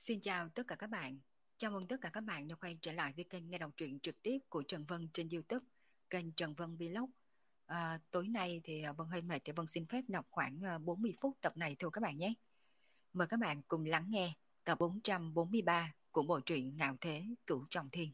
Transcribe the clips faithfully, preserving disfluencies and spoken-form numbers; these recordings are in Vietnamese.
Xin chào tất cả các bạn. Chào mừng tất cả các bạn đã quay trở lại với kênh nghe đọc truyện trực tiếp của Trần Vân trên YouTube, kênh Trần Vân Vlog. À, tối nay thì Vân hơi mệt thì Vân xin phép đọc khoảng bốn mươi phút tập này thôi các bạn nhé. Mời các bạn cùng lắng nghe tập bốn trăm bốn mươi ba của bộ truyện Ngạo Thế Cửu Trọng Thiên.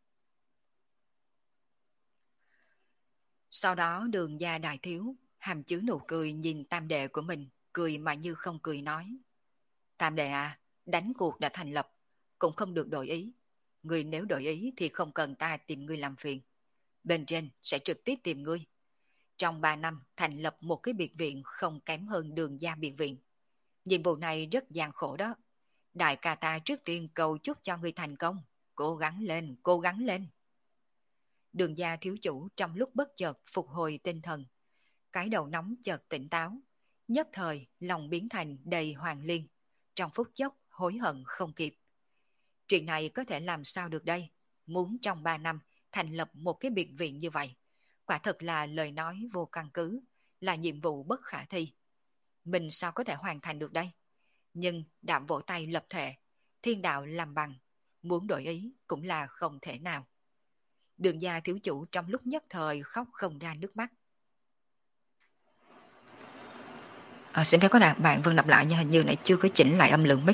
Sau đó Đường Gia Đại Thiếu hàm chứa nụ cười nhìn tam đệ của mình, cười mà như không cười nói: Tam đệ à, đánh cuộc đã thành lập, cũng không được đổi ý. Ngươi nếu đổi ý thì không cần ta tìm ngươi làm phiền. Bên trên sẽ trực tiếp tìm ngươi. Trong ba năm thành lập một cái biệt viện không kém hơn Đường Gia biệt viện. Nhiệm vụ này rất gian khổ đó. Đại ca ta trước tiên cầu chúc cho ngươi thành công. Cố gắng lên, cố gắng lên. Đường Gia thiếu chủ trong lúc bất chợt phục hồi tinh thần. Cái đầu nóng chợt tỉnh táo. Nhất thời lòng biến thành đầy hoàng liên. Trong phút chốc hối hận không kịp. Chuyện này có thể làm sao được đây? Muốn trong ba năm thành lập một cái biệt viện như vậy, quả thật là lời nói vô căn cứ, là nhiệm vụ bất khả thi. Mình sao có thể hoàn thành được đây? Nhưng đã vỗ tay lập thể, thiên đạo làm bằng, muốn đổi ý cũng là không thể nào. Đường Gia thiếu chủ trong lúc nhất thời khóc không ra nước mắt. À, xin phép các bạn Vân đọc lại nha, hình như nãy chưa có chỉnh lại âm lượng mic.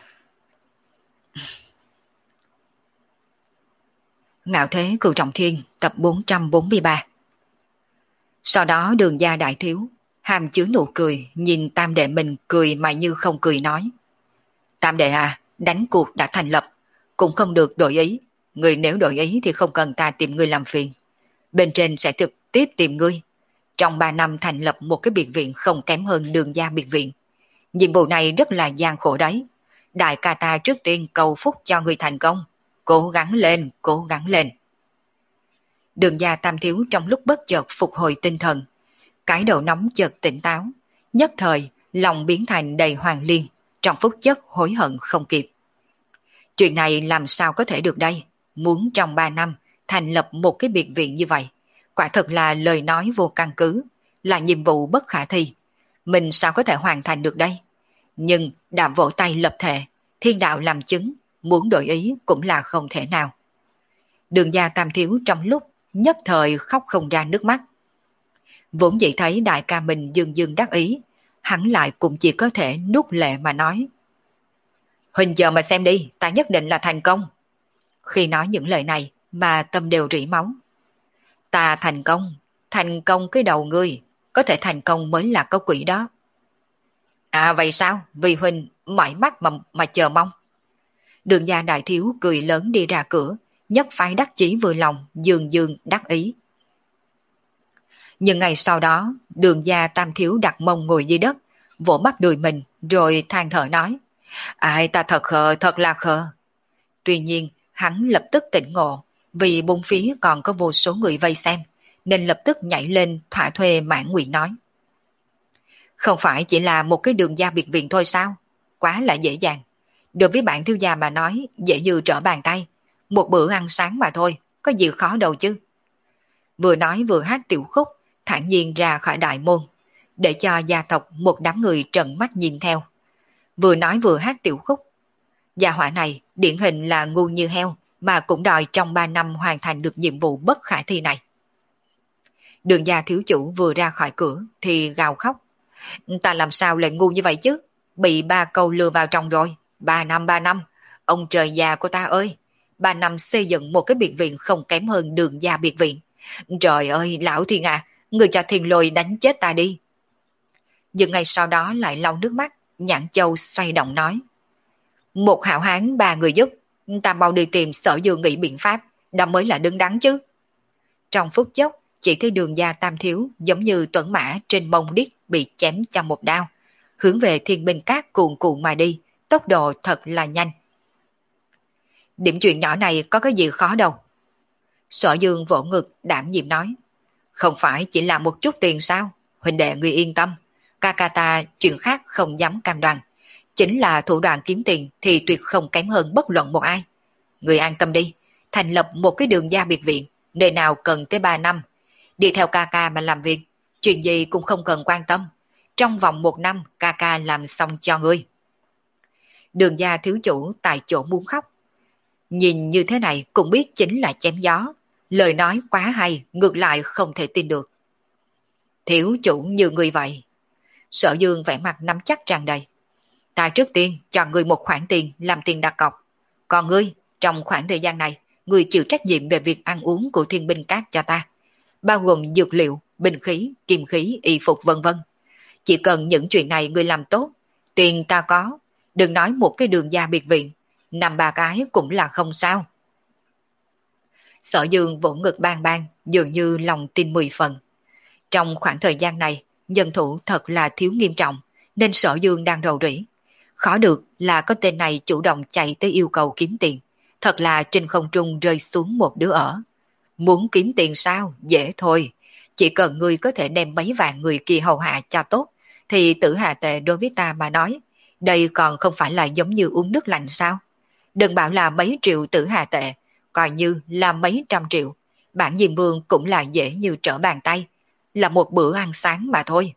Ngạo Thế Cửu Trọng Thiên tập bốn trăm bốn mươi ba. Sau đó Đường Gia Đại Thiếu hàm chứa nụ cười nhìn tam đệ mình cười mà như không cười nói: Tam đệ à, đánh cuộc đã thành lập, cũng không được đổi ý. Người nếu đổi ý thì không cần ta tìm ngươi làm phiền. Bên trên sẽ trực tiếp tìm ngươi. Trong ba năm thành lập một cái biệt viện không kém hơn Đường Gia biệt viện. Nhiệm vụ này rất là gian khổ đấy. Đại ca ta trước tiên cầu phúc cho ngươi thành công. Cố gắng lên, cố gắng lên. Đường Gia tam thiếu trong lúc bất chợt phục hồi tinh thần. Cái đầu nóng chợt tỉnh táo. Nhất thời, lòng biến thành đầy hoàng liên. Trong phút chốc hối hận không kịp. Chuyện này làm sao có thể được đây? Muốn trong ba năm thành lập một cái biệt viện như vậy. Quả thật là lời nói vô căn cứ. Là nhiệm vụ bất khả thi. Mình sao có thể hoàn thành được đây? Nhưng đã vỗ tay lập thể. Thiên đạo làm chứng. Muốn đổi ý cũng là không thể nào. Đường Gia tam thiếu trong lúc nhất thời khóc không ra nước mắt. Vốn dĩ thấy đại ca mình dương dương đắc ý, hắn lại cũng chỉ có thể nuốt lệ mà nói: Huỳnh chờ mà xem đi, ta nhất định là thành công. Khi nói những lời này mà tâm đều rỉ máu. Ta thành công, thành công cái đầu ngươi, có thể thành công mới là có quỷ đó. À vậy sao? Vì Huỳnh mỏi mắt mà, mà chờ mong. Đường Gia Đại Thiếu cười lớn đi ra cửa, nhất phái đắc chí vừa lòng, dương dương đắc ý. Nhưng ngày sau đó, Đường Gia tam thiếu đặt mông ngồi dưới đất, vỗ bắp đùi mình, rồi than thở nói: Ai ta thật khờ, thật là khờ. Tuy nhiên, hắn lập tức tỉnh ngộ, vì bốn phía còn có vô số người vây xem, nên lập tức nhảy lên thỏa thuê mãn nguyện nói: Không phải chỉ là một cái Đường Gia biệt viện thôi sao? Quá là dễ dàng. Đối với bạn thiếu gia mà nói, dễ như trở bàn tay. Một bữa ăn sáng mà thôi, có gì khó đâu chứ. Vừa nói vừa hát tiểu khúc, thản nhiên ra khỏi đại môn, để cho gia tộc một đám người trợn mắt nhìn theo. Vừa nói vừa hát tiểu khúc. Gia hỏa này điển hình là ngu như heo, mà cũng đòi trong ba năm hoàn thành được nhiệm vụ bất khả thi này. Đường Gia thiếu chủ vừa ra khỏi cửa thì gào khóc: Ta làm sao lại ngu như vậy chứ? Bị ba câu lừa vào trong rồi. Ba năm ba năm, ông trời già của ta ơi, ba năm xây dựng một cái biệt viện không kém hơn Đường Gia biệt viện. Trời ơi, lão thiên à, người cho thiên lôi đánh chết ta đi. Nhưng ngày sau đó lại lau nước mắt, Nhãn Châu xoay động nói: Một hảo hán ba người giúp, ta mau đi tìm Sở Dương nghĩ biện pháp, đó mới là đứng đắn chứ. Trong phút chốc, chỉ thấy Đường Gia tam thiếu giống như tuấn mã trên mông điếc bị chém cho một đao, hướng về Thiên Binh Cát cuồn cuộn mà đi, tốc độ thật là nhanh. Điểm chuyện nhỏ này có cái gì khó đâu. Sở Dương vỗ ngực đảm nhiệm nói: Không phải chỉ là một chút tiền sao? Huynh đệ người yên tâm, ca ca ta chuyện khác không dám cam đoan. Chính là thủ đoạn kiếm tiền thì tuyệt không kém hơn bất luận một ai. Người an tâm đi, thành lập một cái Đường Gia biệt viện, nơi nào cần tới ba năm. Đi theo ca ca mà làm việc, chuyện gì cũng không cần quan tâm. Trong vòng một năm ca ca làm xong cho ngươi. Đường gia thiếu chủ tại chỗ muốn khóc. Nhìn như thế này cũng biết chính là chém gió. Lời nói quá hay, ngược lại không thể tin được. Thiếu chủ như người vậy. Sở Dương vẻ mặt nắm chắc tràn đầy. Ta trước tiên cho ngươi một khoản tiền làm tiền đặt cọc. Còn ngươi, trong khoảng thời gian này, ngươi chịu trách nhiệm về việc ăn uống của thiên binh cát cho ta. Bao gồm dược liệu, binh khí, kim khí, y phục vân vân. Chỉ cần những chuyện này ngươi làm tốt, tiền ta có. Đừng nói một cái đường gia biệt viện, năm ba cái cũng là không sao. Sở Dương vỗ ngực bang bang, dường như lòng tin mười phần. Trong khoảng thời gian này, nhân thủ thật là thiếu nghiêm trọng, nên Sở Dương đang rầu rĩ. Khó được là có tên này chủ động chạy tới yêu cầu kiếm tiền, thật là trên không trung rơi xuống một đứa ở. Muốn kiếm tiền sao? Dễ thôi. Chỉ cần ngươi có thể đem mấy vạn người kia hầu hạ cho tốt, thì Tử Hà Tệ đối với ta mà nói, đây còn không phải là giống như uống nước lạnh sao? Đừng bảo là mấy triệu Tử Hà Tệ, coi như là mấy trăm triệu. Bản Diêm Vương cũng là dễ như trở bàn tay, là một bữa ăn sáng mà thôi.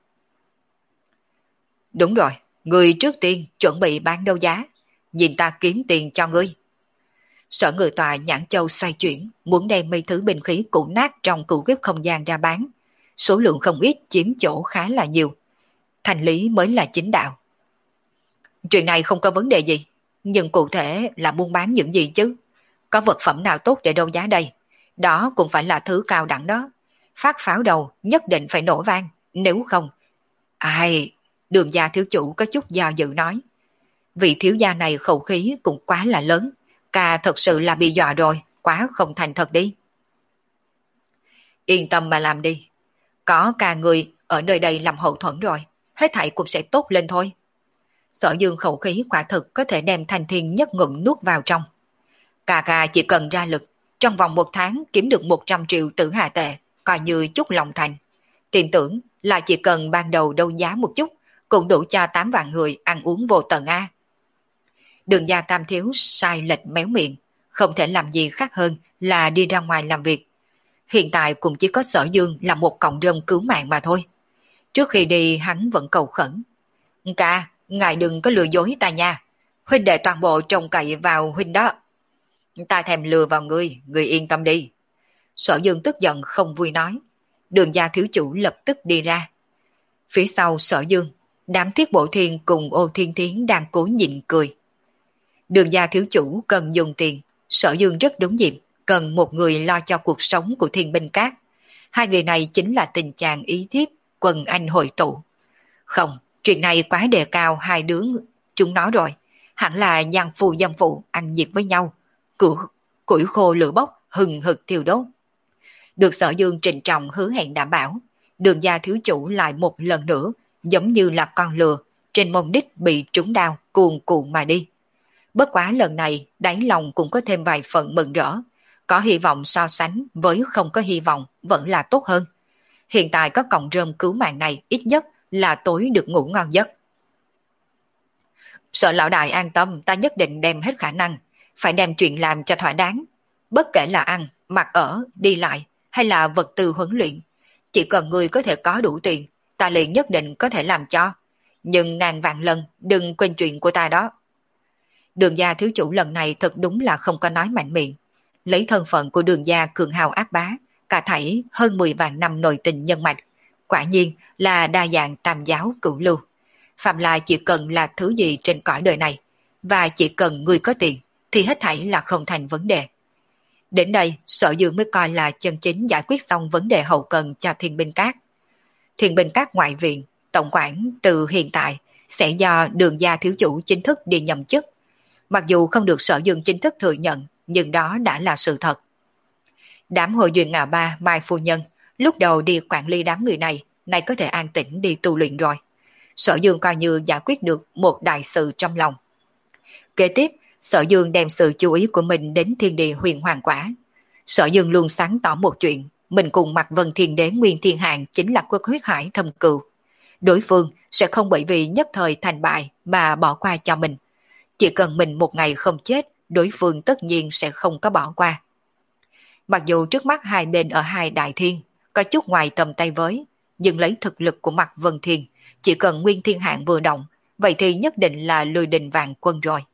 Đúng rồi, ngươi trước tiên chuẩn bị bán đấu giá, nhìn ta kiếm tiền cho ngươi. Sở Ngự Tọa nhãn châu xoay chuyển, muốn đem mấy thứ binh khí cũ nát trong cửu kiếp không gian ra bán. Số lượng không ít, chiếm chỗ khá là nhiều. Thành lý mới là chính đạo. Chuyện này không có vấn đề gì, nhưng cụ thể là buôn bán những gì chứ? Có vật phẩm nào tốt để đấu giá đây? Đó cũng phải là thứ cao đẳng đó. Phát pháo đầu nhất định phải nổ vang, nếu không... Ai... Đường gia thiếu chủ có chút do dự nói. Vị thiếu gia này khẩu khí cũng quá là lớn. Ca thật sự là bị dọa rồi, quá không thành thật đi. Yên tâm mà làm đi. Có ca người ở nơi đây làm hậu thuẫn rồi, hết thảy cũng sẽ tốt lên thôi. Sở Dương khẩu khí quả thực có thể đem Thanh Thiên nhất ngụm nuốt vào trong. Ca ca chỉ cần ra lực, trong vòng một tháng kiếm được một trăm triệu Tử Hà Tệ, coi như chút lòng thành. Tin tưởng là chỉ cần ban đầu đấu giá một chút, cũng đủ cho tám vạn người ăn uống vô tận A. Đường gia tam thiếu sai lệch méo miệng, không thể làm gì khác hơn là đi ra ngoài làm việc. Hiện tại cũng chỉ có Sở Dương là một cọng rơm cứu mạng mà thôi. Trước khi đi hắn vẫn cầu khẩn. Ca, ngài đừng có lừa dối ta nha. Huynh đệ toàn bộ trông cậy vào huynh đó. Ta thèm lừa vào ngươi, ngươi yên tâm đi. Sở Dương tức giận không vui nói. Đường gia thiếu chủ lập tức đi ra. Phía sau Sở Dương, đám Thiết Bộ Thiên cùng Ô Thiên Thiến đang cố nhịn cười. Đường gia thiếu chủ cần dùng tiền, Sở Dương rất đúng dịp, cần một người lo cho cuộc sống của thiên binh cát. Hai người này chính là tình chàng ý thiếp, quần anh hội tụ. Không, chuyện này quá đề cao hai đứa chúng nó rồi. Hẳn là giang phù dâm phụ ăn nhịp với nhau. Củi, củi khô lửa bốc, hừng hực thiêu đốt. Được Sở Dương trịnh trọng hứa hẹn đảm bảo, đường gia thiếu chủ lại một lần nữa, giống như là con lừa, trên mông đích bị trúng đao, cuồn cuộn mà đi. Bất quá lần này, đáy lòng cũng có thêm vài phần mừng rỡ. Có hy vọng so sánh với không có hy vọng vẫn là tốt hơn. Hiện tại có cọng rơm cứu mạng này ít nhất là tối được ngủ ngon giấc. Sợ lão đại an tâm, ta nhất định đem hết khả năng, phải đem chuyện làm cho thỏa đáng. Bất kể là ăn, mặc ở, đi lại hay là vật tư huấn luyện. Chỉ cần người có thể có đủ tiền, ta liền nhất định có thể làm cho. Nhưng ngàn vạn lần đừng quên chuyện của ta đó. Đường gia thiếu chủ lần này thật đúng là không có nói mạnh miệng. Lấy thân phận của đường gia cường hào ác bá, cả thảy hơn mười vạn năm nội tình nhân mạch. Quả nhiên là đa dạng tam giáo cửu lưu. Phạm là chỉ cần là thứ gì trên cõi đời này, và chỉ cần người có tiền, thì hết thảy là không thành vấn đề. Đến đây, Sở Dương mới coi là chân chính giải quyết xong vấn đề hậu cần cho thiên binh cát. Thiên binh cát ngoại viện, tổng quản từ hiện tại sẽ do đường gia thiếu chủ chính thức đi nhậm chức. Mặc dù không được Sở Dương chính thức thừa nhận, nhưng đó đã là sự thật. Đám hội duyên ngà ba Mai Phu Nhân lúc đầu đi quản lý đám người này, nay có thể an tĩnh đi tu luyện rồi. Sở Dương coi như giải quyết được một đại sự trong lòng. Kế tiếp, Sở Dương đem sự chú ý của mình đến thiên địa huyền hoàng quả. Sở Dương luôn sáng tỏ một chuyện, mình cùng Mạc Vân Thiên Đế Nguyên Thiên Hạng chính là quốc huyết hải thâm cừu. Đối phương sẽ không bởi vì nhất thời thành bại mà bỏ qua cho mình. Chỉ cần mình một ngày không chết, đối phương tất nhiên sẽ không có bỏ qua. Mặc dù trước mắt hai bên ở hai đại thiên có chút ngoài tầm tay với, nhưng lấy thực lực của Mạc Vân Thiên, chỉ cần Nguyên Thiên Hạng vừa động, vậy thì nhất định là lùi đình vạn quân rồi.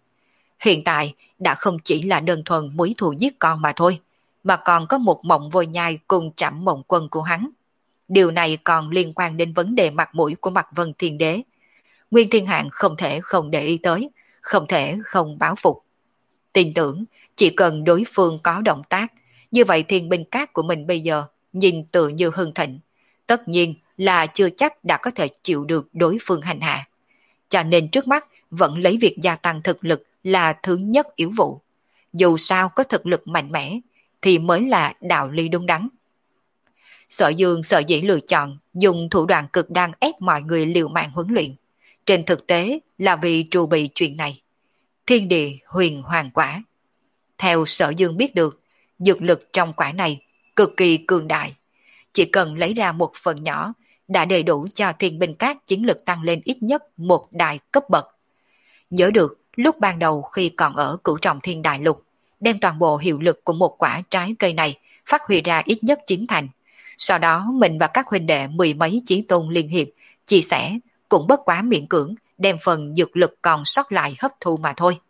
hiện tại đã không chỉ là đơn thuần mối thù giết con mà thôi, mà còn có một mộng vô nhai cùng Trảm Mộng Quân của hắn. Điều này còn liên quan đến vấn đề mặt mũi của Mạc Vân Thiên Đế. Nguyên Thiên Hạng không thể không để ý tới, không thể không báo phục. Tin tưởng chỉ cần đối phương có động tác, như vậy thiên binh cát của mình bây giờ nhìn tự như hưng thịnh, tất nhiên là chưa chắc đã có thể chịu được đối phương hành hạ. Cho nên trước mắt vẫn lấy việc gia tăng thực lực là thứ nhất yếu vụ. Dù sao có thực lực mạnh mẽ thì mới là đạo lý đúng đắn. Sở Dương sở dĩ lựa chọn dùng thủ đoạn cực đoan ép mọi người liều mạng huấn luyện. Trên thực tế là vì trù bị chuyện này. Thiên địa huyền hoàng quả. Theo Sở Dương biết được, dược lực trong quả này cực kỳ cường đại. Chỉ cần lấy ra một phần nhỏ đã đầy đủ cho thiên binh cát chiến lực tăng lên ít nhất một đại cấp bậc. Nhớ được lúc ban đầu khi còn ở Cửu Trọng Thiên Đại Lục, đem toàn bộ hiệu lực của một quả trái cây này phát huy ra ít nhất chín thành. Sau đó mình và các huynh đệ mười mấy chí tôn liên hiệp chia sẻ, cũng bất quá miễn cưỡng đem phần dược lực còn sót lại hấp thu mà thôi.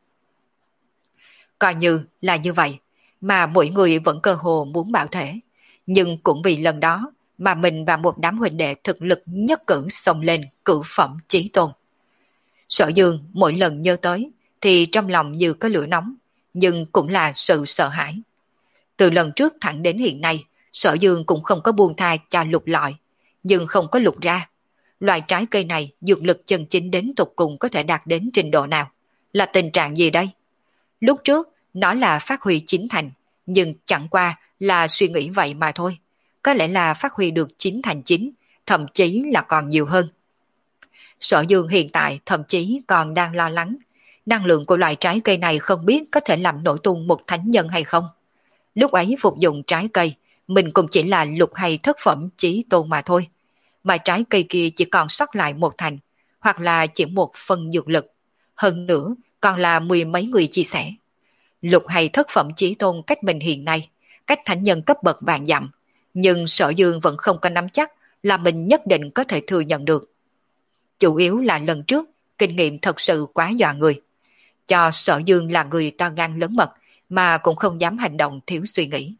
Coi như là như vậy, mà mỗi người vẫn cơ hồ muốn bảo thể, nhưng cũng vì lần đó mà mình và một đám huynh đệ thực lực nhất cử xông lên cửu phẩm chí tôn. Sở Dương mỗi lần nhớ tới thì trong lòng như có lửa nóng, nhưng cũng là sự sợ hãi. Từ lần trước thẳng đến hiện nay, Sở Dương cũng không có buông tha cho lục lọi, nhưng không có lục ra. Loại trái cây này dược lực chân chính đến tục cùng có thể đạt đến trình độ nào? Là tình trạng gì đây? Lúc trước nó là phát huy chín thành, nhưng chẳng qua là suy nghĩ vậy mà thôi. Có lẽ là phát huy được chín thành chín, thậm chí là còn nhiều hơn. Sở Dương hiện tại thậm chí còn đang lo lắng, năng lượng của loại trái cây này không biết có thể làm nổi tung một thánh nhân hay không. Lúc ấy phục dụng trái cây, mình cũng chỉ là lục hay thất phẩm chí tôn mà thôi. Mà trái cây kia chỉ còn sót lại một thành, hoặc là chỉ một phần dược lực. Hơn nữa, còn là mười mấy người chia sẻ. Lục hay thất phẩm chí tôn cách mình hiện nay, cách thánh nhân cấp bậc vạn dặm. Nhưng Sở Dương vẫn không có nắm chắc là mình nhất định có thể thừa nhận được. Chủ yếu là lần trước, kinh nghiệm thật sự quá dọa người. Cho Sở Dương là người to gan lớn mật, mà cũng không dám hành động thiếu suy nghĩ.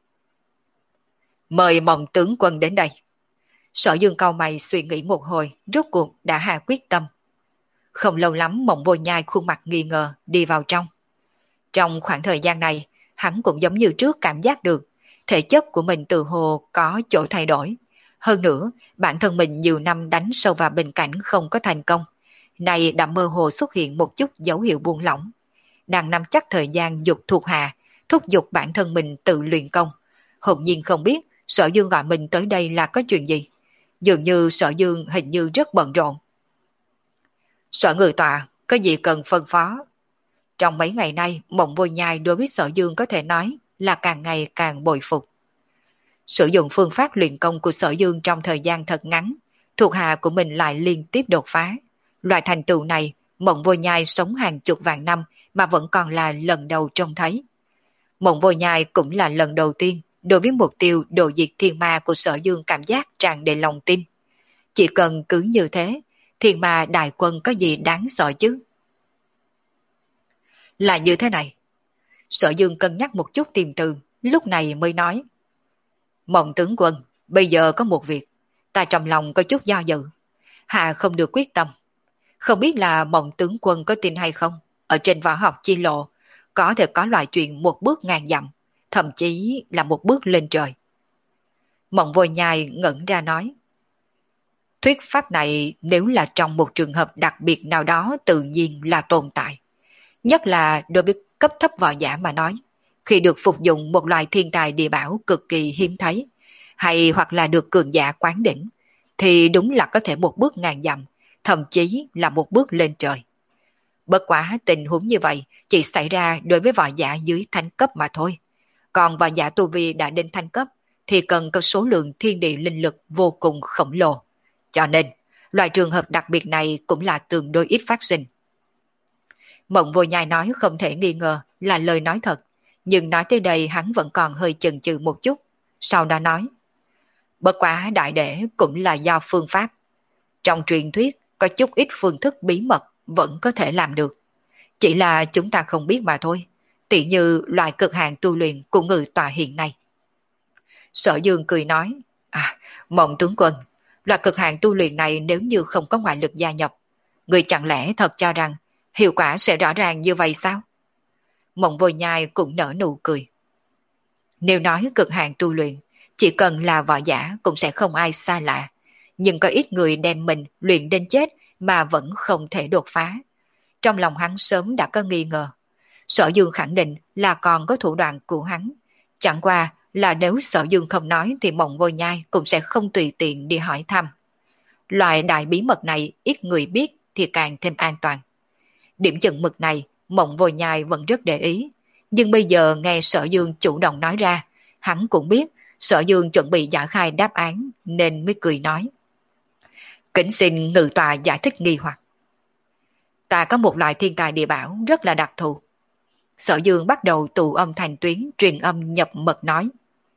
Mời Mộng tướng quân đến đây. Sở Dương cau mày suy nghĩ một hồi, rốt cuộc đã hạ quyết tâm. Không lâu lắm Mộng Vô Nhai khuôn mặt nghi ngờ đi vào trong. Trong khoảng thời gian này, hắn cũng giống như trước cảm giác được, thể chất của mình từ hồ có chỗ thay đổi. Hơn nữa, bản thân mình nhiều năm đánh sâu vào bình cảnh không có thành công. Này đã mơ hồ xuất hiện một chút dấu hiệu buông lỏng. Đang nắm chắc thời gian dục thuộc hạ, thúc giục bản thân mình tự luyện công. Hồn nhiên không biết Sở Dương gọi mình tới đây là có chuyện gì. Dường như Sở Dương hình như rất bận rộn. Sở người tọa, có gì cần phân phó? Trong mấy ngày nay, Mộng Vô Nhai đối với Sở Dương có thể nói là càng ngày càng bội phục. Sử dụng phương pháp luyện công của Sở Dương trong thời gian thật ngắn, thuộc hạ của mình lại liên tiếp đột phá. Loại thành tựu này, Mộng Vô Nhai sống hàng chục vạn năm mà vẫn còn là lần đầu trông thấy. Mộng Vô Nhai cũng là lần đầu tiên đối với mục tiêu đồ diệt thiên ma của Sở Dương cảm giác tràn đầy lòng tin. Chỉ cần cứ như thế, thiên ma đại quân có gì đáng sợ chứ? Là như thế này. Sở Dương cân nhắc một chút tìm từ, lúc này mới nói. Mộng tướng quân, bây giờ có một việc, ta trong lòng có chút do dự. Hạ không được quyết tâm. Không biết là Mộng tướng quân có tin hay không, ở trên võ học chi lộ, có thể có loại chuyện một bước ngàn dặm, thậm chí là một bước lên trời. Mộng Vô Nhai ngẩn ra nói. Thuyết pháp này nếu là trong một trường hợp đặc biệt nào đó tự nhiên là tồn tại. Nhất là đối với cấp thấp võ giả mà nói, khi được phục dụng một loại thiên tài địa bảo cực kỳ hiếm thấy, hay hoặc là được cường giả quán đỉnh, thì đúng là có thể một bước ngàn dặm, thậm chí là một bước lên trời. Bất quá tình huống như vậy chỉ xảy ra đối với võ giả dưới thánh cấp mà thôi. Còn võ giả tu vi đã đến thánh cấp thì cần có số lượng thiên địa linh lực vô cùng khổng lồ. Cho nên, loại trường hợp đặc biệt này cũng là tương đối ít phát sinh. Mộng Vô Nhai nói không thể nghi ngờ là lời nói thật, nhưng nói tới đây hắn vẫn còn hơi chần chừ một chút, sau đó nói. Bất quá đại đệ cũng là do phương pháp. Trong truyền thuyết có chút ít phương thức bí mật vẫn có thể làm được. Chỉ là chúng ta không biết mà thôi, tỉ như loại cực hạn tu luyện của ngự tòa hiện nay. Sở Dương cười nói, à, Mộng tướng quân, loại cực hạn tu luyện này nếu như không có ngoại lực gia nhập, người chẳng lẽ thật cho rằng hiệu quả sẽ rõ ràng như vậy sao? Mộng Vô Nhai cũng nở nụ cười. Nếu nói cực hạn tu luyện, chỉ cần là võ giả cũng sẽ không ai xa lạ, nhưng có ít người đem mình luyện đến chết mà vẫn không thể đột phá. Trong lòng hắn sớm đã có nghi ngờ. Sở Dương khẳng định là còn có thủ đoạn của hắn. Chẳng qua là nếu Sở Dương không nói thì Mộng Vô Nhai cũng sẽ không tùy tiện đi hỏi thăm. Loại đại bí mật này ít người biết thì càng thêm an toàn. Điểm chừng mực này Mộng Vô Nhai vẫn rất để ý. Nhưng bây giờ nghe Sở Dương chủ động nói ra, hắn cũng biết Sở Dương chuẩn bị giải khai đáp án nên mới cười nói. Kính xin ngự tòa giải thích nghi hoặc. Ta có một loại thiên tài địa bảo rất là đặc thù. Sở Dương bắt đầu tụ âm thành tuyến truyền âm nhập mật nói.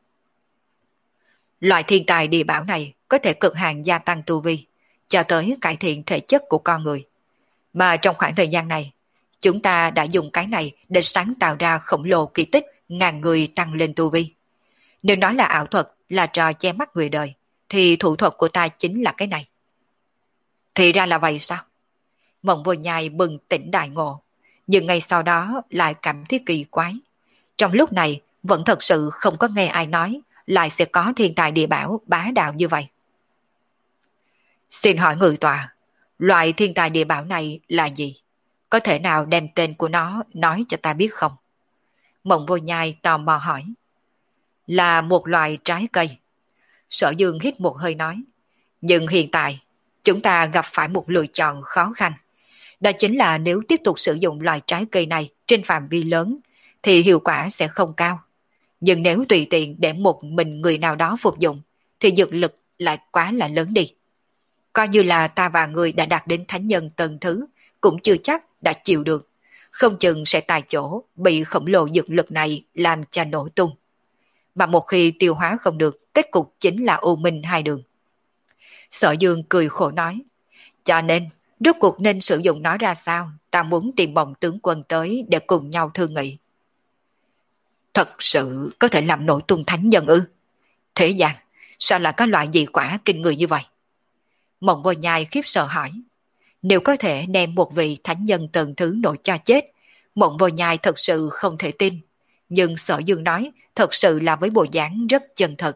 Loại thiên tài địa bảo này có thể cực hạn gia tăng tu vi, cho tới cải thiện thể chất của con người. Mà trong khoảng thời gian này, chúng ta đã dùng cái này để sáng tạo ra khổng lồ kỳ tích ngàn người tăng lên tu vi. Nếu nói là ảo thuật, là trò che mắt người đời, thì thủ thuật của ta chính là cái này. Thì ra là vậy sao? Mộng Vô Nhai bừng tỉnh đại ngộ, nhưng ngay sau đó lại cảm thấy kỳ quái. Trong lúc này vẫn thật sự không có nghe ai nói lại sẽ có thiên tài địa bảo bá đạo như vậy. Xin hỏi ngự tòa, loại thiên tài địa bảo này là gì? Có thể nào đem tên của nó nói cho ta biết không? Mộng Vô Nhai tò mò hỏi. Là một loại trái cây. Sở Dương hít một hơi nói. Nhưng hiện tại, chúng ta gặp phải một lựa chọn khó khăn. Đó chính là nếu tiếp tục sử dụng loại trái cây này trên phạm vi lớn, thì hiệu quả sẽ không cao. Nhưng nếu tùy tiện để một mình người nào đó phục dụng, thì dược lực lại quá là lớn đi. Coi như là ta và người đã đạt đến thánh nhân tầng thứ, cũng chưa chắc đã chịu được. Không chừng sẽ tại chỗ bị khổng lồ dược lực này làm cho nổ tung. Mà một khi tiêu hóa không được, kết cục chính là u minh hai đường. Sở Dương cười khổ nói. Cho nên, rốt cuộc nên sử dụng nó ra sao, ta muốn tìm Mộng tướng quân tới để cùng nhau thương nghị. Thật sự có thể làm nổ tung thánh nhân ư? Thế gian, sao lại có loại dị quả kinh người như vậy? Mộng Vô Nhai khiếp sợ hỏi. Nếu có thể đem một vị thánh nhân tầng thứ nổ cho chết, Mộng Vô Nhai thật sự không thể tin. Nhưng Sở Dương nói thật sự là với bộ dáng rất chân thật.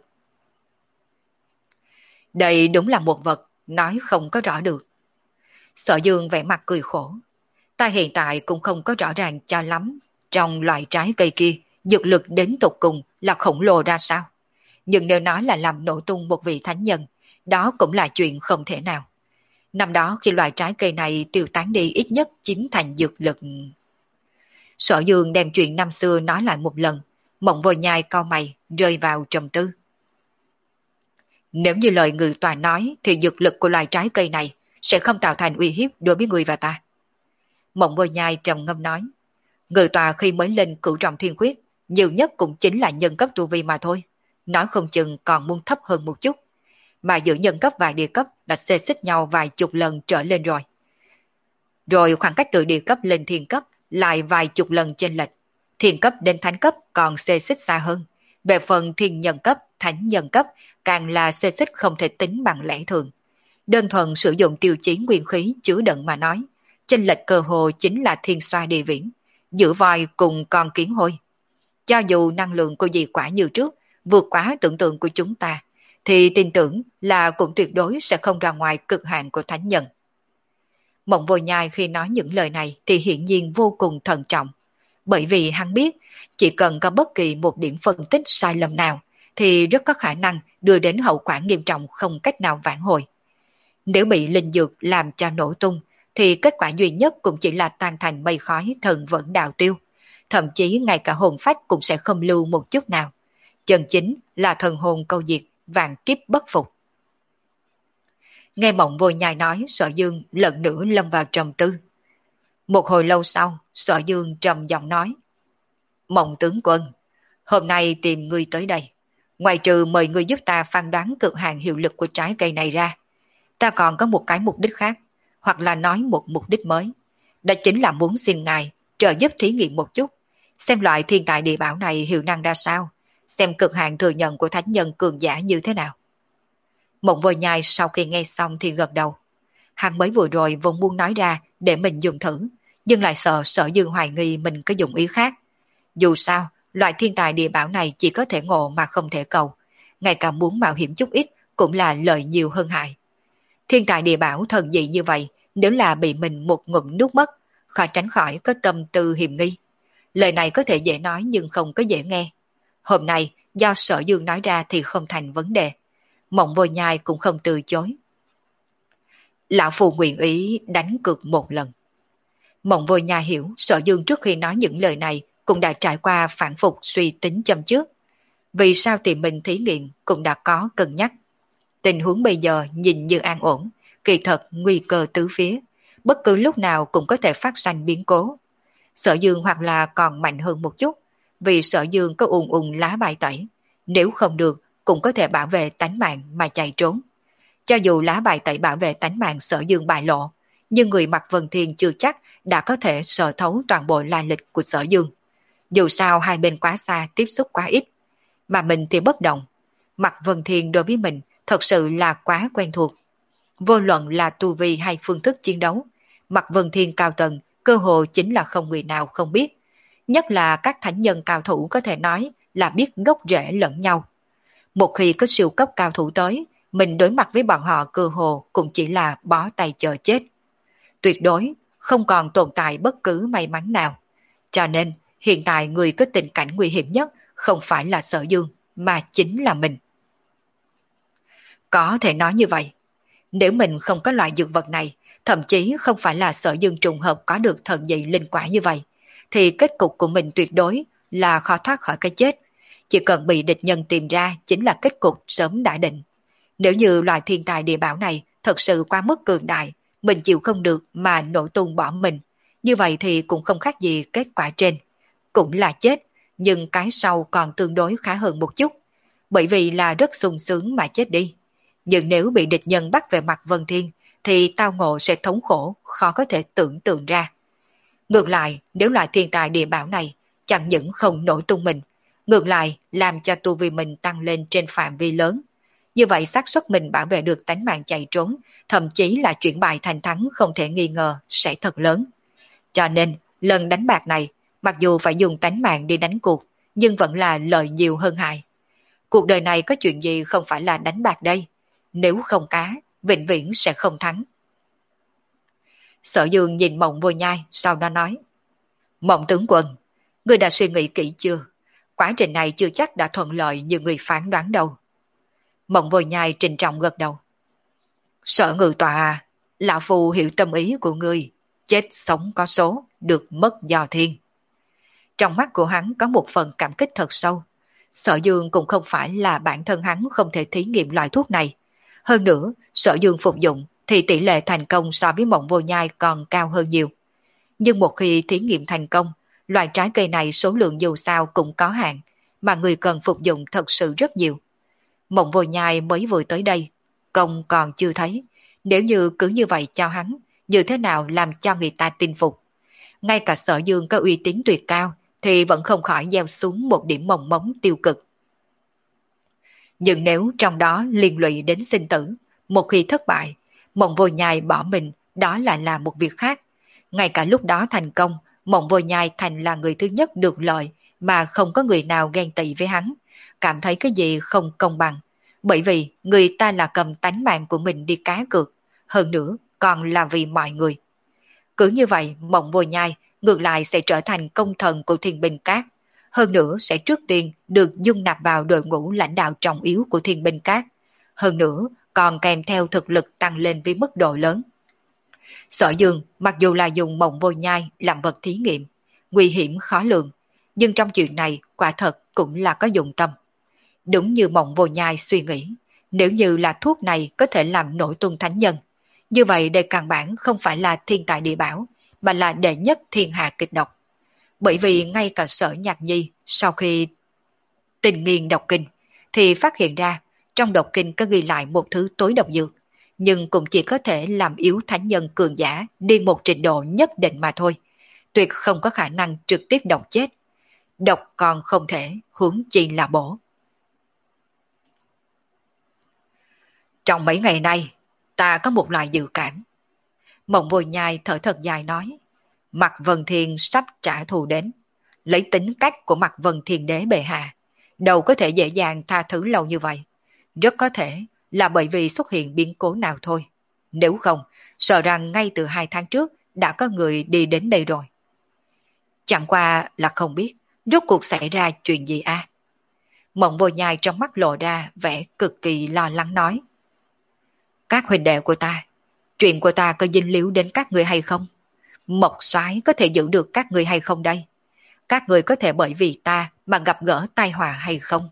Đây đúng là một vật, nói không có rõ được. Sở Dương vẻ mặt cười khổ. Ta hiện tại cũng không có rõ ràng cho lắm. Trong loại trái cây kia, dược lực đến tột cùng là khổng lồ ra sao. Nhưng nếu nói là làm nổ tung một vị thánh nhân, đó cũng là chuyện không thể nào. Năm đó khi loại trái cây này tiêu tán đi ít nhất chín thành dược lực. Sở Dương đem chuyện năm xưa nói lại một lần. Mộng Vô Nhai cau mày, rơi vào trầm tư. Nếu như lời ngự tòa nói thì dược lực của loài trái cây này sẽ không tạo thành uy hiếp đối với người và ta. Mộng Vô Nhai trầm ngâm nói. Ngự tòa khi mới lên cửu trọng thiên quyết, nhiều nhất cũng chính là nhân cấp tu vi mà thôi. Nói không chừng còn muốn thấp hơn một chút. Mà giữa nhân cấp và địa cấp đã xê xích nhau vài chục lần trở lên rồi. Rồi khoảng cách từ địa cấp lên thiên cấp lại vài chục lần chênh lệch. Thiên cấp đến thánh cấp còn xê xích xa hơn. Về phần thiên nhân cấp, thánh nhân cấp càng là xê xích không thể tính bằng lẽ thường. Đơn thuần sử dụng tiêu chí nguyên khí chứa đựng mà nói, chênh lệch cơ hồ chính là thiên xoa địa viễn, giữa voi cùng con kiến hôi. Cho dù năng lượng của dị quả như trước vượt quá tưởng tượng của chúng ta, thì tin tưởng là cũng tuyệt đối sẽ không ra ngoài cực hạn của thánh nhân. Mộng Vô Nhai khi nói những lời này thì hiển nhiên vô cùng thận trọng, bởi vì hắn biết chỉ cần có bất kỳ một điểm phân tích sai lầm nào thì rất có khả năng đưa đến hậu quả nghiêm trọng không cách nào vãn hồi. Nếu bị linh dược làm cho nổ tung thì kết quả duy nhất cũng chỉ là tan thành mây khói, thần vẫn đạo tiêu, thậm chí ngay cả hồn phách cũng sẽ không lưu một chút nào. Chân chính là thần hồn câu diệt, vạn kiếp bất phục. Nghe Mộng Vô Nhai nói, Sở Dương lần nữa lâm vào trầm tư. Một hồi lâu sau, Sở Dương trầm giọng nói. Mộng tướng quân, hôm nay tìm ngươi tới đây. Ngoài trừ mời ngươi giúp ta phán đoán cực hạn hiệu lực của trái cây này ra, ta còn có một cái mục đích khác, hoặc là nói một mục đích mới. Đó chính là muốn xin ngài trợ giúp thí nghiệm một chút, xem loại thiên tài địa bảo này hiệu năng ra sao, xem cực hạn thừa nhận của thánh nhân cường giả như thế nào. Mộng Vô Nhai sau khi nghe xong thì gật đầu. Hắn mới vừa rồi vốn muốn nói ra để mình dùng thử, nhưng lại sợ Sở Dương hoài nghi mình có dụng ý khác. Dù sao, loại thiên tài địa bảo này chỉ có thể ngộ mà không thể cầu, ngay cả muốn mạo hiểm chút ít cũng là lợi nhiều hơn hại. Thiên tài địa bảo thần dị như vậy, nếu là bị mình một ngụm nuốt mất, khó tránh khỏi có tâm tư hiềm nghi. Lời này có thể dễ nói nhưng không có dễ nghe. Hôm nay, do Sở Dương nói ra thì không thành vấn đề. Mộng Vô Nhai cũng không từ chối. Lão Phu nguyện ý đánh cược một lần. Mộng Vô Nhai hiểu Sở Dương trước khi nói những lời này cũng đã trải qua phản phục suy tính châm trước. Vì sao tìm mình thí nghiệm cũng đã có cân nhắc. Tình huống bây giờ nhìn như an ổn, kỳ thật nguy cơ tứ phía, bất cứ lúc nào cũng có thể phát sinh biến cố. Sở Dương hoặc là còn mạnh hơn một chút, vì Sở Dương có ùn ùn lá bài tẩy, nếu không được cũng có thể bảo vệ tánh mạng mà chạy trốn. Cho dù lá bài tẩy bảo vệ tánh mạng Sở Dương bại lộ, nhưng người mặc Vân Thiên chưa chắc đã có thể sở thấu toàn bộ lai lịch của Sở Dương. Dù sao hai bên quá xa, tiếp xúc quá ít, mà mình thì bất động. Mặc Vân Thiên đối với mình thật sự là quá quen thuộc. Vô luận là tu vi hay phương thức chiến đấu, Mặc Vân Thiên cao tầng cơ hồ chính là không người nào không biết. Nhất là các thánh nhân cao thủ có thể nói là biết gốc rễ lẫn nhau. Một khi có siêu cấp cao thủ tới, mình đối mặt với bọn họ cơ hồ cũng chỉ là bó tay chờ chết. Tuyệt đối không còn tồn tại bất cứ may mắn nào. Cho nên hiện tại người có tình cảnh nguy hiểm nhất không phải là Sở Dương mà chính là mình. Có thể nói như vậy. Nếu mình không có loại dược vật này, thậm chí không phải là Sở Dương trùng hợp có được thần dị linh quả như vậy, thì kết cục của mình tuyệt đối là khó thoát khỏi cái chết. Chỉ cần bị địch nhân tìm ra chính là kết cục sớm đã định. Nếu như loại thiên tài địa bảo này thật sự quá mức cường đại, mình chịu không được mà nổ tung bỏ mình, như vậy thì cũng không khác gì kết quả trên. Cũng là chết, nhưng cái sau còn tương đối khá hơn một chút, bởi vì là rất sung sướng mà chết đi. Nhưng nếu bị địch nhân bắt về mặt Vân Thiên, thì tao ngộ sẽ thống khổ, khó có thể tưởng tượng ra. Ngược lại, nếu loại thiên tài địa bảo này chẳng những không nổi tung mình, ngược lại làm cho tu vi mình tăng lên trên phạm vi lớn, như vậy xác suất mình bảo vệ được tánh mạng chạy trốn, thậm chí là chuyển bại thành thắng không thể nghi ngờ sẽ thật lớn. Cho nên, lần đánh bạc này, mặc dù phải dùng tánh mạng đi đánh cuộc, nhưng vẫn là lợi nhiều hơn hại. Cuộc đời này có chuyện gì không phải là đánh bạc đây? Nếu không cá, vĩnh viễn sẽ không thắng. Sở Dương nhìn Mộng Vô Nhai, sau đó nói: Mộng tướng quân, ngươi đã suy nghĩ kỹ chưa? Quá trình này chưa chắc đã thuận lợi như người phán đoán đâu. Mộng Vô Nhai trịnh trọng gật đầu. Sở ngự tọa, lão phu hiểu tâm ý của ngươi, chết sống có số, được mất do thiên. Trong mắt của hắn có một phần cảm kích thật sâu. Sở Dương cũng không phải là bản thân hắn không thể thí nghiệm loại thuốc này. Hơn nữa, Sở Dương phục dụng thì tỷ lệ thành công so với Mộng Vô Nhai còn cao hơn nhiều. Nhưng một khi thí nghiệm thành công, loại trái cây này số lượng dù sao cũng có hạn, mà người cần phục dụng thật sự rất nhiều. Mộng Vô Nhai mới vừa tới đây, công còn chưa thấy, nếu như cứ như vậy cho hắn, như thế nào làm cho người ta tin phục. Ngay cả Sở Dương có uy tín tuyệt cao, thì vẫn không khỏi gieo xuống một điểm mồng móng tiêu cực. Nhưng nếu trong đó liên lụy đến sinh tử, một khi thất bại, Mộng Vô Nhai bỏ mình, đó lại là một việc khác. Ngay cả lúc đó thành công, Mộng Vô Nhai thành là người thứ nhất được lợi, mà không có người nào ghen tị với hắn, cảm thấy cái gì không công bằng. Bởi vì người ta là cầm tánh mạng của mình đi cá cược, hơn nữa còn là vì mọi người. Cứ như vậy, Mộng Vô Nhai ngược lại sẽ trở thành công thần của Thiên Binh Các. Hơn nữa sẽ trước tiên được dung nạp vào đội ngũ lãnh đạo trọng yếu của Thiên Binh Các. Hơn nữa còn kèm theo thực lực tăng lên với mức độ lớn. Sở Dương mặc dù là dùng Mộng Vô Nhai làm vật thí nghiệm, nguy hiểm khó lường, nhưng trong chuyện này quả thật cũng là có dụng tâm. Đúng như Mộng Vô Nhai suy nghĩ, nếu như là thuốc này có thể làm nổi tung thánh nhân, như vậy đây căn bản không phải là thiên tài địa bảo, mà là đệ nhất thiên hạ kịch độc. Bởi vì ngay cả Sở Nhạc Nhi sau khi tình nghiên đọc kinh thì phát hiện ra trong độc kinh có ghi lại một thứ tối độc dược, nhưng cũng chỉ có thể làm yếu thánh nhân cường giả đi một trình độ nhất định mà thôi. tuyệt không có khả năng trực tiếp độc chết. Độc còn không thể, huống chi là bổ. Trong mấy ngày nay, ta có một loại dự cảm. Mộng Vô Nhai thở thật dài nói, Mạc Vân Thiên sắp trả thù đến. Lấy tính cách của Mạc Vân Thiên Đế bệ hạ, đâu có thể dễ dàng tha thứ lâu như vậy. Rất có thể là bởi vì xuất hiện biến cố nào thôi. Nếu không, sợ rằng ngay từ hai tháng trước đã có người đi đến đây rồi. Chẳng qua là không biết rốt cuộc xảy ra chuyện gì à? Mộng Vô Nhai trong mắt lộ ra vẻ cực kỳ lo lắng nói. Các huynh đệ của ta, chuyện của ta có dính líu đến các người hay không? Mộc Soái có thể giữ được các người hay không đây? Các người có thể bởi vì ta mà gặp gỡ tai họa hay không?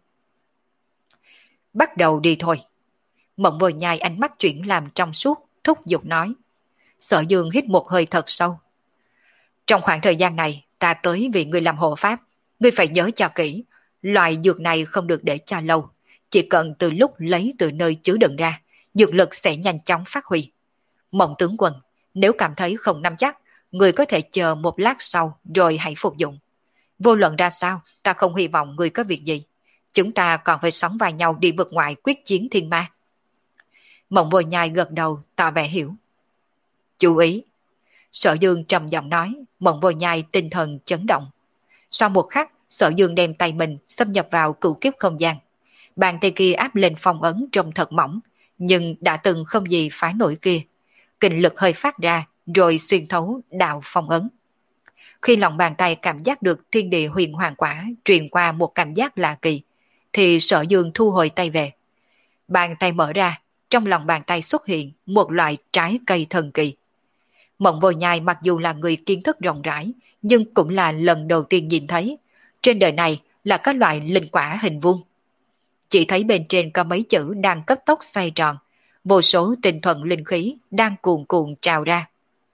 Bắt đầu đi thôi. Mộng Vô Nhai ánh mắt chuyển làm trong suốt, thúc giục nói. Sở Dương hít một hơi thật sâu. Trong khoảng thời gian này, ta tới vì ngươi làm hộ pháp. Ngươi phải nhớ cho kỹ, loại dược này không được để cho lâu. Chỉ cần từ lúc lấy từ nơi chứa đựng ra, dược lực sẽ nhanh chóng phát huy. Mộng tướng quân, nếu cảm thấy không nắm chắc, người có thể chờ một lát sau rồi hãy phục dụng. Vô luận ra sao, ta không hy vọng người có việc gì. Chúng ta còn phải sóng vai nhau đi vượt ngoại quyết chiến thiên ma. Mộng Vô Nhai gật đầu tỏ vẻ hiểu. Chú ý. Sở Dương trầm giọng nói, Mộng Vô Nhai tinh thần chấn động. Sau một khắc, Sở Dương đem tay mình xâm nhập vào cửu kiếp không gian. Bàn tay kia áp lên phong ấn trông thật mỏng, nhưng đã từng không gì phá nổi kia. Kình lực hơi phát ra, rồi xuyên thấu đạo phong ấn. Khi lòng bàn tay cảm giác được thiên địa huyền hoàng quả truyền qua một cảm giác lạ kỳ, thì Sở Dương thu hồi tay về. Bàn tay mở ra, trong lòng bàn tay xuất hiện một loại trái cây thần kỳ. Mộng Vô Nhai mặc dù là người kiến thức rộng rãi, nhưng cũng là lần đầu tiên nhìn thấy. Trên đời này là các loại linh quả hình vuông. Chỉ thấy bên trên có mấy chữ đang cấp tốc xoay tròn, vô số tinh thuần linh khí đang cuồn cuộn trào ra.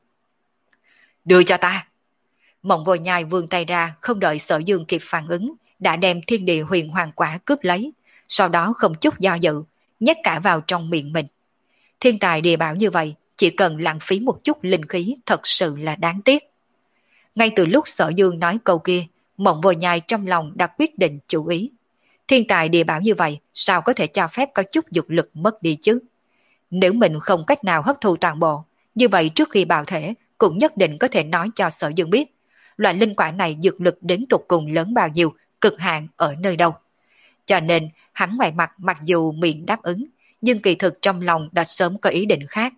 Đưa cho ta. Mộng Vô Nhai vươn tay ra, không đợi Sở Dương kịp phản ứng, đã đem thiên địa huyền hoàng quả cướp lấy, sau đó không chút do dự, nhét cả vào trong miệng mình. Thiên tài địa bảo như vậy, chỉ cần lãng phí một chút linh khí thật sự là đáng tiếc. Ngay từ lúc Sở Dương nói câu kia, Mộng Vô Nhai trong lòng đã quyết định chủ ý. Thiên tài địa bảo như vậy, sao có thể cho phép có chút dục lực mất đi chứ? Nếu mình không cách nào hấp thu toàn bộ, như vậy trước khi bào thể, cũng nhất định có thể nói cho Sở Dương biết, loại linh quả này dược lực đến tục cùng lớn bao nhiêu, cực hạn ở nơi đâu. Cho nên, hắn ngoài mặt mặc dù miệng đáp ứng, nhưng kỳ thực trong lòng đã sớm có ý định khác.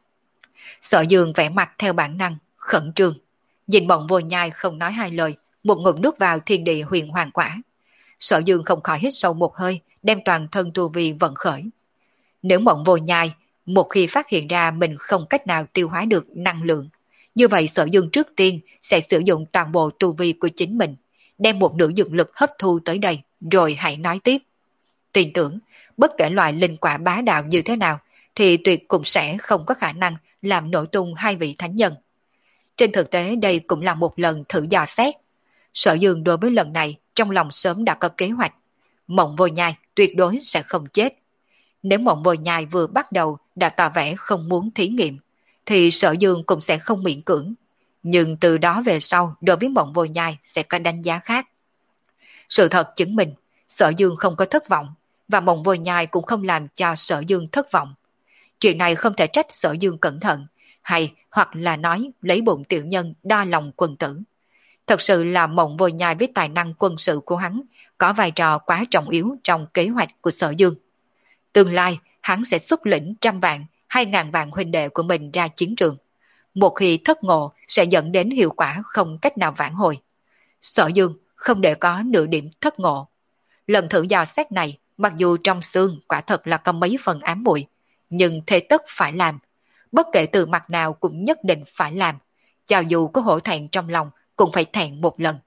Sở Dương vẽ mặt theo bản năng, khẩn trương. Nhìn Mộng Vô Nhai không nói hai lời, một ngụm nước vào thiên địa huyền hoàng quả. Sở Dương không khỏi hít sâu một hơi, đem toàn thân tu vi vận khởi. Nếu Mộng Vô Nhai, một khi phát hiện ra mình không cách nào tiêu hóa được năng lượng, như vậy Sở Dương trước tiên sẽ sử dụng toàn bộ tu vi của chính mình, đem một nửa dược lực hấp thu tới đây, rồi hãy nói tiếp. Tin tưởng, bất kể loại linh quả bá đạo như thế nào, thì tuyệt cũng sẽ không có khả năng làm nổi tung hai vị thánh nhân. Trên thực tế đây cũng là một lần thử dò xét. Sở Dương đối với lần này trong lòng sớm đã có kế hoạch. Mộng Vô Nhai tuyệt đối sẽ không chết. Nếu Mộng Vô Nhai vừa bắt đầu đã tỏ vẻ không muốn thí nghiệm, thì Sở Dương cũng sẽ không miễn cưỡng. Nhưng từ đó về sau đối với Mộng Vô Nhai sẽ có đánh giá khác. Sự thật chứng minh Sở Dương không có thất vọng, và Mộng Vô Nhai cũng không làm cho Sở Dương thất vọng. Chuyện này không thể trách Sở Dương cẩn thận, hay hoặc là nói lấy bụng tiểu nhân đa lòng quân tử. Thật sự là Mộng Vô Nhai với tài năng quân sự của hắn có vai trò quá trọng yếu trong kế hoạch của Sở Dương. Tương lai hắn sẽ xuất lĩnh trăm vạn, hai ngàn vạn huynh đệ của mình ra chiến trường. Một khi thất ngộ sẽ dẫn đến hiệu quả không cách nào vãn hồi. Sở Dương không để có nửa điểm thất ngộ. Lần thử dò xét này, mặc dù trong xương quả thật là có mấy phần ám muội, nhưng thế tất phải làm. Bất kể từ mặt nào cũng nhất định phải làm. Cho dù có hổ thẹn trong lòng, cũng phải thẹn một lần.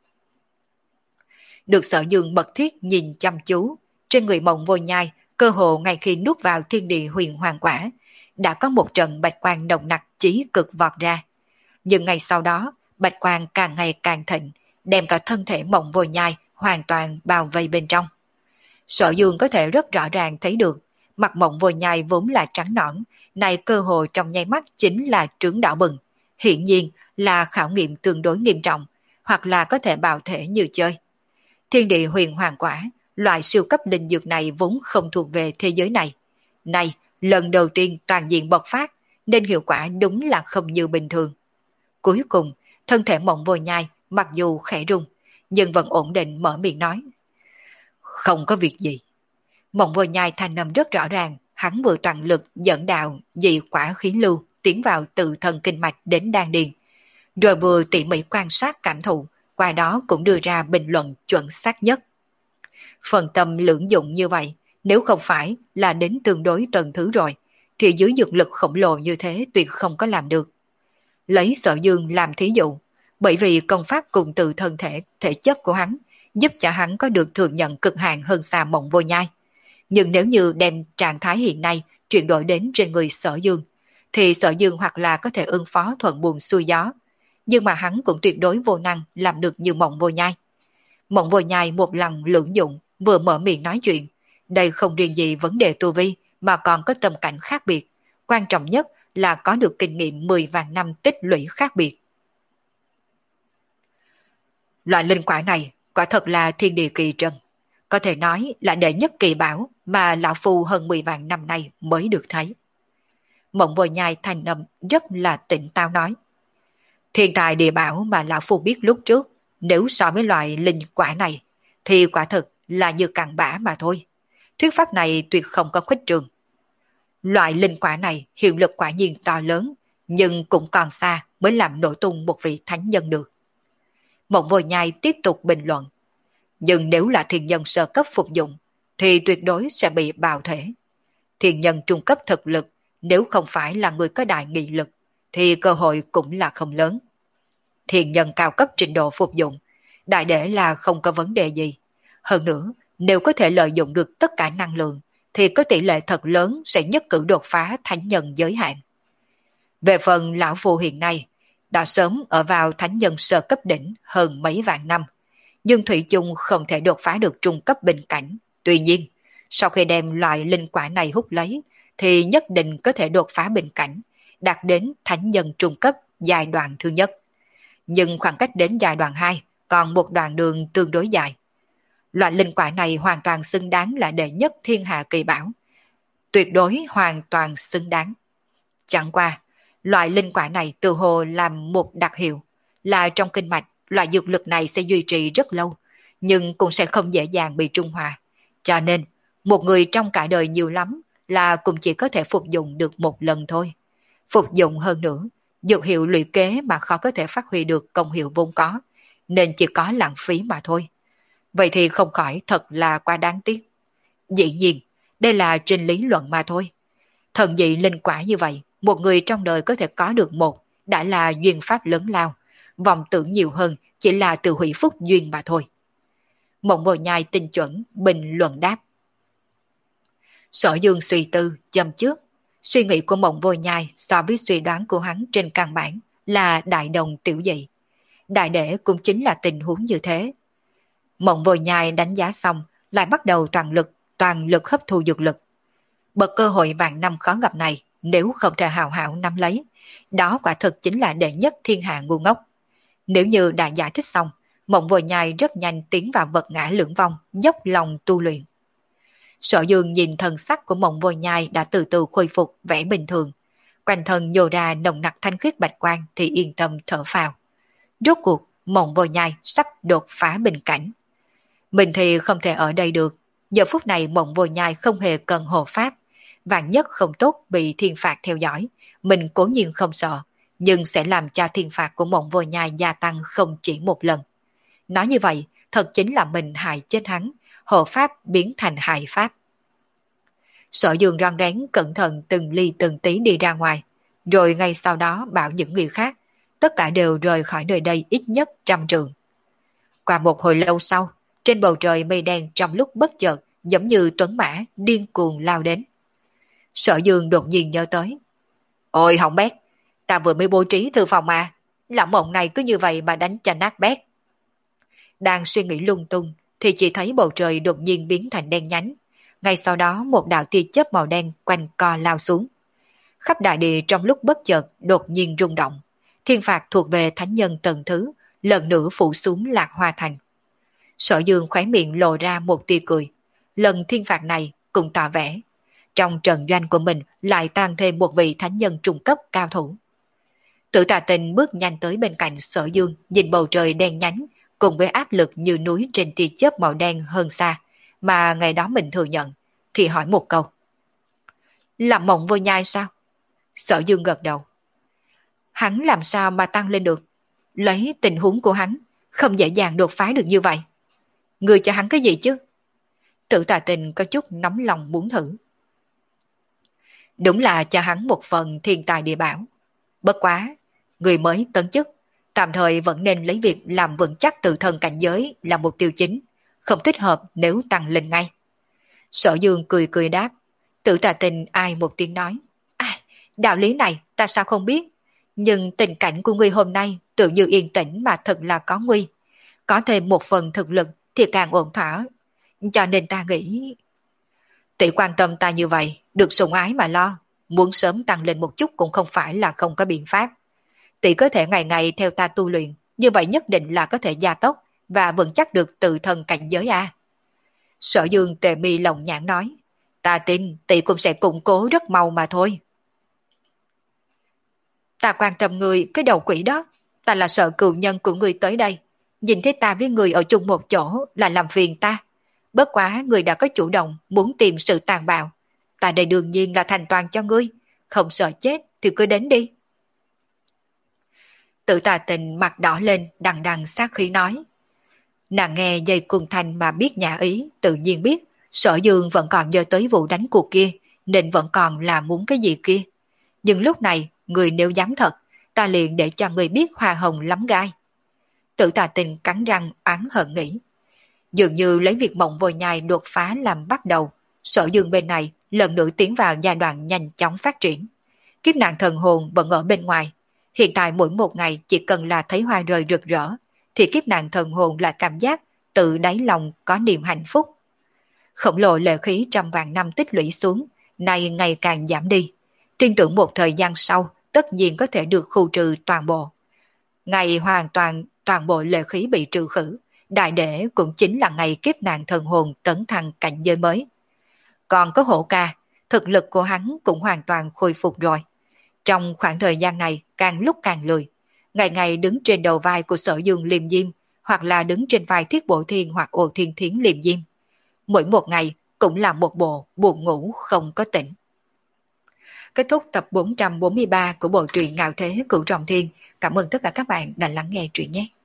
Được Sở Dương mật thiết nhìn chăm chú, trên người Mộng Vô Nhai, cơ hồ ngay khi nuốt vào thiên địa huyền hoàng quả, đã có một trận bạch quang nồng nặc chí cực vọt ra. Nhưng ngày sau đó, bạch quang càng ngày càng thịnh, đem cả thân thể Mộng Vô Nhai hoàn toàn bao vây bên trong. Sở Dương có thể rất rõ ràng thấy được, mặt Mộng Vô Nhai vốn là trắng nõn, này cơ hồ trong nháy mắt chính là trướng đỏ bừng, hiển nhiên là khảo nghiệm tương đối nghiêm trọng, hoặc là có thể bào thể như chơi. Thiên địa huyền hoàng quả, loại siêu cấp linh dược này vốn không thuộc về thế giới này. Này, lần đầu tiên toàn diện bộc phát, nên hiệu quả đúng là không như bình thường. Cuối cùng, thân thể Mộng Vô Nhai mặc dù khẽ rung, nhưng vẫn ổn định mở miệng nói. Không có việc gì. Mộng Vô Nhai thanh âm rất rõ ràng, hắn vừa toàn lực dẫn đạo dị quả khí lưu tiến vào từ thân kinh mạch đến đan điền, rồi vừa tỉ mỉ quan sát cảm thụ, qua đó cũng đưa ra bình luận chuẩn xác nhất. Phần tâm lưỡng dụng như vậy, nếu không phải là đến tương đối tầng thứ rồi, thì dưới dược lực khổng lồ như thế tuyệt không có làm được. Lấy Sở Dương làm thí dụ, bởi vì công pháp cùng từ thân thể, thể chất của hắn, giúp cho hắn có được thừa nhận cực hạn hơn xa Mộng Vô Nhai. Nhưng nếu như đem trạng thái hiện nay chuyển đổi đến trên người Sở Dương, thì Sở Dương hoặc là có thể ứng phó thuận buồm xuôi gió, nhưng mà hắn cũng tuyệt đối vô năng làm được như Mộng Vô Nhai. Mộng Vô Nhai một lần lưỡng dụng, vừa mở miệng nói chuyện, đây không riêng gì vấn đề tu vi, mà còn có tâm cảnh khác biệt, quan trọng nhất là có được kinh nghiệm mười vạn năm tích lũy khác biệt. Loại linh quả này quả thật là thiên địa kỳ trân, có thể nói là đệ nhất kỳ bảo mà lão phu hơn mười vạn năm nay mới được thấy. Mộng Vô Nhai thành âm rất là tỉnh táo nói. Thiên tài địa bảo mà lão phu biết lúc trước, nếu so với loại linh quả này, thì quả thực là như cặn bã mà thôi. Thuyết pháp này tuyệt không có khuếch trường. Loại linh quả này hiệu lực quả nhiên to lớn, nhưng cũng còn xa mới làm nổ tung một vị thánh nhân được. Mộng Vô Nhai tiếp tục bình luận. Nhưng nếu là thiên nhân sơ cấp phục dụng, thì tuyệt đối sẽ bị bào thể. Thiên nhân trung cấp thực lực, nếu không phải là người có đại nghị lực, thì cơ hội cũng là không lớn. Thiên nhân cao cấp trình độ phục dụng, đại để là không có vấn đề gì. Hơn nữa, nếu có thể lợi dụng được tất cả năng lượng, thì có tỷ lệ thật lớn sẽ nhất cử đột phá thánh nhân giới hạn. Về phần lão phu hiện nay, đã sớm ở vào thánh nhân sơ cấp đỉnh hơn mấy vạn năm, nhưng thủy chung không thể đột phá được trung cấp bình cảnh. Tuy nhiên, sau khi đem loại linh quả này hút lấy, thì nhất định có thể đột phá bình cảnh, đạt đến thánh nhân trung cấp giai đoạn thứ nhất. Nhưng khoảng cách đến giai đoạn hai còn một đoạn đường tương đối dài. Loại linh quả này hoàn toàn xứng đáng là đệ nhất thiên hạ kỳ bảo. Tuyệt đối hoàn toàn xứng đáng. Chẳng qua, loại linh quả này tự hồ làm một đặc hiệu, là trong kinh mạch, loại dược lực này sẽ duy trì rất lâu, nhưng cũng sẽ không dễ dàng bị trung hòa. Cho nên, một người trong cả đời nhiều lắm là cũng chỉ có thể phục dụng được một lần thôi. Phục dụng hơn nữa, dược hiệu luyện kế mà khó có thể phát huy được công hiệu vốn có, nên chỉ có lãng phí mà thôi. Vậy thì không khỏi thật là quá đáng tiếc. Dĩ nhiên, đây là trên lý luận mà thôi. Thần dị linh quả như vậy, một người trong đời có thể có được một, đã là duyên pháp lớn lao. Vọng tưởng nhiều hơn chỉ là từ hủy phúc duyên mà thôi. Mộng Vô Nhai tinh chuẩn, bình luận đáp. Sở Dương suy tư, châm trước. Suy nghĩ của Mộng Vô Nhai so với suy đoán của hắn trên căn bản là đại đồng tiểu dị. Đại để cũng chính là tình huống như thế. Mộng Vô Nhai đánh giá xong, lại bắt đầu toàn lực, toàn lực hấp thu dược lực. Bậc cơ hội vạn năm khó gặp này, nếu không thể hào hảo nắm lấy, đó quả thực chính là đệ nhất thiên hạ ngu ngốc. Nếu như đã giải thích xong, Mộng Vô Nhai rất nhanh tiến vào vật ngã lưỡng vong, dốc lòng tu luyện. Sở Dương nhìn thần sắc của Mộng Vô Nhai đã từ từ khôi phục vẻ bình thường, quanh thân nhô ra nồng nặc thanh khiết bạch quang thì yên tâm thở phào. Rốt cuộc, Mộng Vô Nhai sắp đột phá bình cảnh. Mình thì không thể ở đây được, giờ phút này Mộng Vô Nhai không hề cần hộ pháp, vạn nhất không tốt bị thiên phạt theo dõi, mình cố nhiên không sợ, nhưng sẽ làm cho thiên phạt của Mộng Vô Nhai gia tăng không chỉ một lần. Nói như vậy, thật chính là mình hại chết hắn, hộ pháp biến thành hại pháp. Sở Dương rón rén cẩn thận từng ly từng tí đi ra ngoài, rồi ngay sau đó bảo những người khác, tất cả đều rời khỏi nơi đây ít nhất trăm trượng. Qua một hồi lâu sau, trên bầu trời mây đen trong lúc bất chợt giống như tuấn mã điên cuồng lao đến. Sở Dương đột nhiên nhớ tới. Ôi hỏng bét, ta vừa mới bố trí thư phòng mà, lão Mộng này cứ như vậy mà đánh cho nát bét. Đang suy nghĩ lung tung thì chỉ thấy bầu trời đột nhiên biến thành đen nhánh. Ngay sau đó một đạo tia chớp màu đen quanh co lao xuống. Khắp đại địa trong lúc bất chợt đột nhiên rung động. thiên phạt thuộc về thánh nhân tầng thứ, lần nữa phủ xuống Lạc Hoa Thành. Sở Dương khóe miệng lộ ra một tia cười. Lần thiên phạt này cũng tỏ vẻ, trong trận doanh của mình lại tăng thêm một vị thánh nhân trung cấp cao thủ. Tử Tà Tinh bước nhanh tới bên cạnh Sở Dương, nhìn bầu trời đen nhánh, cùng với áp lực như núi trên tia chớp màu đen hơn xa, mà ngày đó mình thừa nhận, thì hỏi một câu. Làm mộng vô nhai sao? Sở Dương gật đầu. Hắn làm sao mà tăng lên được? Lấy tình huống của hắn, không dễ dàng đột phá được như vậy. Người cho hắn cái gì chứ? Tử Tà Tinh có chút nóng lòng muốn thử. Đúng là cho hắn một phần thiên tài địa bảo. Bất quá, người mới tấn chức, tạm thời vẫn nên lấy việc làm vững chắc tự thân cảnh giới là mục tiêu chính, không thích hợp nếu tăng lên ngay. Sở Dương cười cười đáp. Tử Tà Tinh ai một tiếng nói. À, đạo lý này ta sao không biết, nhưng tình cảnh của ngươi hôm nay tự như yên tĩnh mà thật là có nguy. Có thêm một phần thực lực thì càng ổn thỏa. Cho nên ta nghĩ... Tỷ quan tâm ta như vậy, được sủng ái mà lo. Muốn sớm tăng lên một chút cũng không phải là không có biện pháp. Tỷ có thể ngày ngày theo ta tu luyện, như vậy nhất định là có thể gia tốc và vững chắc được tự thân cảnh giới a. Sở Dương tề mi lòng nhãn nói. Ta tin tỷ cũng sẽ củng cố rất mau mà thôi. Ta quan tâm người cái đầu quỷ đó. Ta là sợ cựu nhân của người tới đây, nhìn thấy ta với người ở chung một chỗ là làm phiền ta. Bất quá người đã có chủ động muốn tìm sự tàn bạo, ta đây đương nhiên là thành toàn cho ngươi. Không sợ chết thì cứ đến đi. Tử Tà Tinh mặt đỏ lên, đằng đằng sát khí nói. Nàng nghe dây cung thanh mà biết nhã ý, tự nhiên biết Sở Dương vẫn còn nhớ tới vụ đánh cuộc kia, nên vẫn còn là muốn cái gì kia. Nhưng lúc này, người nếu dám thật, ta liền để cho người biết hoa hồng lắm gai. Tử Tà Tinh cắn răng oán hận nghĩ. Dường như lấy việc mộng vôi nhai đột phá làm bắt đầu, Sở Dương bên này lần nữa tiến vào giai đoạn nhanh chóng phát triển. Kiếp nạn thần hồn vẫn ở bên ngoài. Hiện tại mỗi một ngày chỉ cần là thấy hoa rơi rực rỡ, thì kiếp nạn thần hồn là cảm giác tự đáy lòng có niềm hạnh phúc. Khổng lồ lệ khí trăm vạn năm tích lũy xuống, nay ngày càng giảm đi. Tin tưởng một thời gian sau, tất nhiên có thể được khu trừ toàn bộ. Ngày hoàn toàn toàn bộ lệ khí bị trừ khử, đại để cũng chính là ngày kiếp nạn thần hồn tấn thăng cảnh giới mới. Còn có Hổ Ca, thực lực của hắn cũng hoàn toàn khôi phục rồi. Trong khoảng thời gian này càng lúc càng lười, ngày ngày đứng trên đầu vai của Sở Dương Liêm Diêm, hoặc là đứng trên vai Thiết Bộ Thiên hoặc Ô Thiên Thiến Liêm Diêm. Mỗi một ngày cũng là một bộ buồn ngủ không có tỉnh. Kết thúc tập bốn trăm bốn mươi ba của bộ truyện Ngạo Thế Cửu Trọng Thiên. Cảm ơn tất cả các bạn đã lắng nghe truyện nhé.